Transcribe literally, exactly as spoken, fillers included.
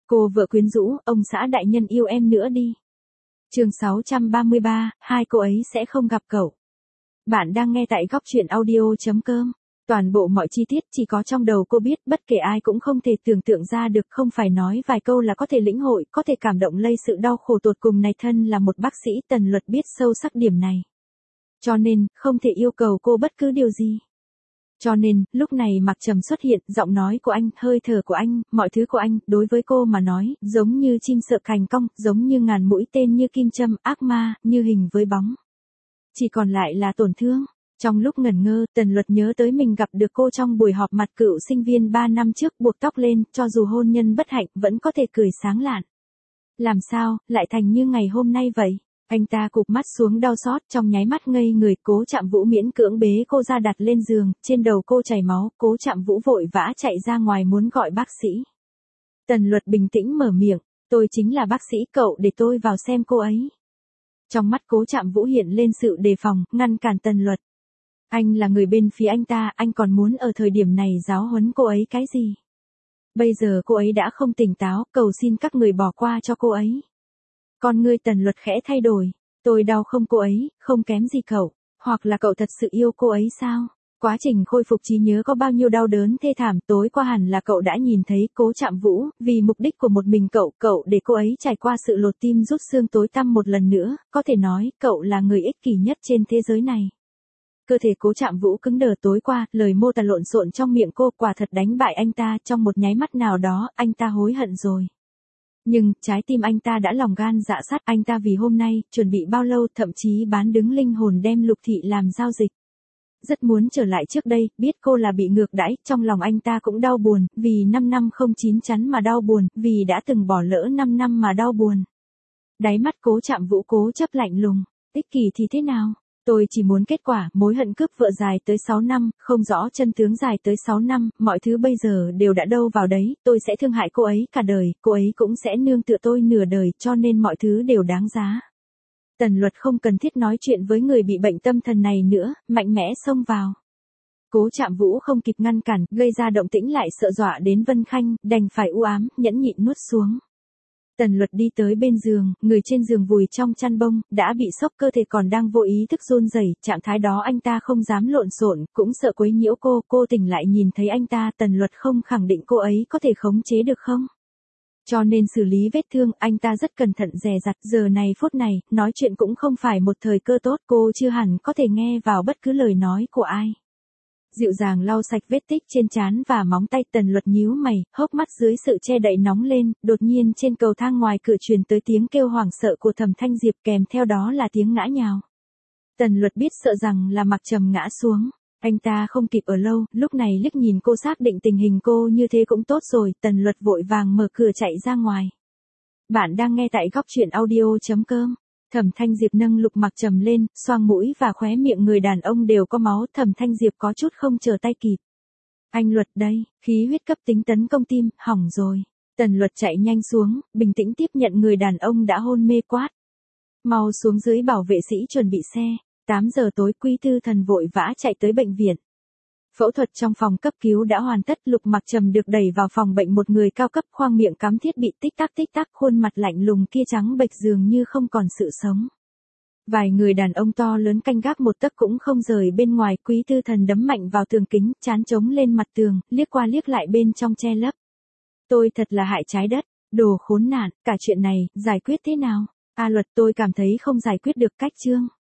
Cô vợ quyến rũ, ông xã đại nhân yêu em nữa đi. Chương sáu trăm ba mươi ba, hai cô ấy sẽ không gặp cậu. Bạn đang nghe tại góc truyện audio chấm com. Toàn bộ mọi chi tiết chỉ có trong đầu cô biết, bất kể ai cũng không thể tưởng tượng ra được, không phải nói vài câu là có thể lĩnh hội, có thể cảm động lây sự đau khổ tột cùng này. Thân là một bác sĩ, Tần Luật biết sâu sắc điểm này. Cho nên, không thể yêu cầu cô bất cứ điều gì. Cho nên, lúc này Mạc Trầm xuất hiện, giọng nói của anh, hơi thở của anh, mọi thứ của anh, đối với cô mà nói, giống như chim sợ cành cong, giống như ngàn mũi tên như kim châm, ác ma, như hình với bóng. Chỉ còn lại là tổn thương. Trong lúc ngẩn ngơ, Tần Luật nhớ tới mình gặp được cô trong buổi họp mặt cựu sinh viên ba năm trước, buộc tóc lên, cho dù hôn nhân bất hạnh, vẫn có thể cười sáng lạn. Làm sao, lại thành như ngày hôm nay vậy? Anh ta cụp mắt xuống đau xót, trong nháy mắt ngây người. Cố Trạm Vũ miễn cưỡng bế cô ra đặt lên giường, trên đầu cô chảy máu. Cố Trạm Vũ vội vã chạy ra ngoài muốn gọi bác sĩ. Tần Luật bình tĩnh mở miệng, tôi chính là bác sĩ, cậu để tôi vào xem cô ấy. Trong mắt Cố Trạm Vũ hiện lên sự đề phòng, ngăn cản Tần Luật. Anh là người bên phía anh ta, anh còn muốn ở thời điểm này giáo huấn cô ấy cái gì? Bây giờ cô ấy đã không tỉnh táo, cầu xin các người bỏ qua cho cô ấy. Con ngươi Tần Luật khẽ thay đổi, tôi đau không cô ấy, không kém gì cậu, hoặc là cậu thật sự yêu cô ấy sao? Quá trình khôi phục trí nhớ có bao nhiêu đau đớn thê thảm, tối qua hẳn là cậu đã nhìn thấy. Cố Trạm Vũ, vì mục đích của một mình cậu, cậu để cô ấy trải qua sự lột tim rút xương tối tăm một lần nữa, có thể nói, cậu là người ích kỷ nhất trên thế giới này. Cơ thể Cố Trạm Vũ cứng đờ. Tối qua, lời mô tả lộn xộn trong miệng cô quả thật đánh bại anh ta. Trong một nháy mắt nào đó, anh ta hối hận rồi. Nhưng, trái tim anh ta đã lòng gan dạ sắt. Anh ta vì hôm nay, chuẩn bị bao lâu, thậm chí bán đứng linh hồn đem Lục Thị làm giao dịch. Rất muốn trở lại trước đây, biết cô là bị ngược đãi, trong lòng anh ta cũng đau buồn, vì năm năm không chín chắn mà đau buồn, vì đã từng bỏ lỡ năm năm mà đau buồn. Đáy mắt Cố Trạm Vũ cố chấp lạnh lùng, ích kỷ thì thế nào? Tôi chỉ muốn kết quả, mối hận cướp vợ dài tới sáu năm, không rõ chân tướng dài tới sáu năm, mọi thứ bây giờ đều đã đâu vào đấy, tôi sẽ thương hại cô ấy cả đời, cô ấy cũng sẽ nương tựa tôi nửa đời, cho nên mọi thứ đều đáng giá. Tần Luật không cần thiết nói chuyện với người bị bệnh tâm thần này nữa, mạnh mẽ xông vào. Cố Trạm Vũ không kịp ngăn cản, gây ra động tĩnh lại sợ dọa đến Vân Khanh, đành phải u ám, nhẫn nhịn nuốt xuống. Tần Luật đi tới bên giường, người trên giường vùi trong chăn bông, đã bị sốc, cơ thể còn đang vô ý thức run rẩy. Trạng thái đó anh ta không dám lộn xộn, cũng sợ quấy nhiễu cô. Cô tỉnh lại nhìn thấy anh ta, Tần Luật không khẳng định cô ấy có thể khống chế được không. Cho nên xử lý vết thương, anh ta rất cẩn thận dè dặt. Giờ này phút này, nói chuyện cũng không phải một thời cơ tốt, cô chưa hẳn có thể nghe vào bất cứ lời nói của ai. Dịu dàng lau sạch vết tích trên trán và móng tay. Tần Luật nhíu mày, hốc mắt dưới sự che đậy nóng lên. Đột nhiên trên cầu thang ngoài cửa truyền tới tiếng kêu hoảng sợ của Thẩm Thanh Diệp, kèm theo đó là tiếng ngã nhào. Tần Luật biết sợ rằng là Mạc Trầm ngã xuống. Anh ta không kịp ở lâu, lúc này liếc nhìn cô xác định tình hình cô như thế cũng tốt rồi. Tần Luật vội vàng mở cửa chạy ra ngoài. Bạn đang nghe tại góc truyện audio chấm com. Thẩm Thanh Diệp nâng Lục Mạc Trầm lên, xoang mũi và khóe miệng người đàn ông đều có máu. Thẩm Thanh Diệp có chút không chờ tay kịp. Anh Luật đây, khí huyết cấp tính tấn công tim, hỏng rồi. Tần Luật chạy nhanh xuống, bình tĩnh tiếp nhận người đàn ông đã hôn mê quát. Mau xuống dưới bảo vệ sĩ chuẩn bị xe. tám giờ tối Quý Tư Thần vội vã chạy tới bệnh viện. Phẫu thuật trong phòng cấp cứu đã hoàn tất. Lục Mạc Trầm được đẩy vào phòng bệnh, một người cao cấp, khoang miệng cắm thiết bị tích tắc tích tắc, khuôn mặt lạnh lùng kia trắng bệch dường như không còn sự sống. Vài người đàn ông to lớn canh gác một tấc cũng không rời bên ngoài. Quý Tư Thần đấm mạnh vào tường kính, trán trống lên mặt tường, liếc qua liếc lại bên trong che lấp. Tôi thật là hại trái đất, đồ khốn nạn, cả chuyện này, giải quyết thế nào? A Luật, tôi cảm thấy không giải quyết được cách chương.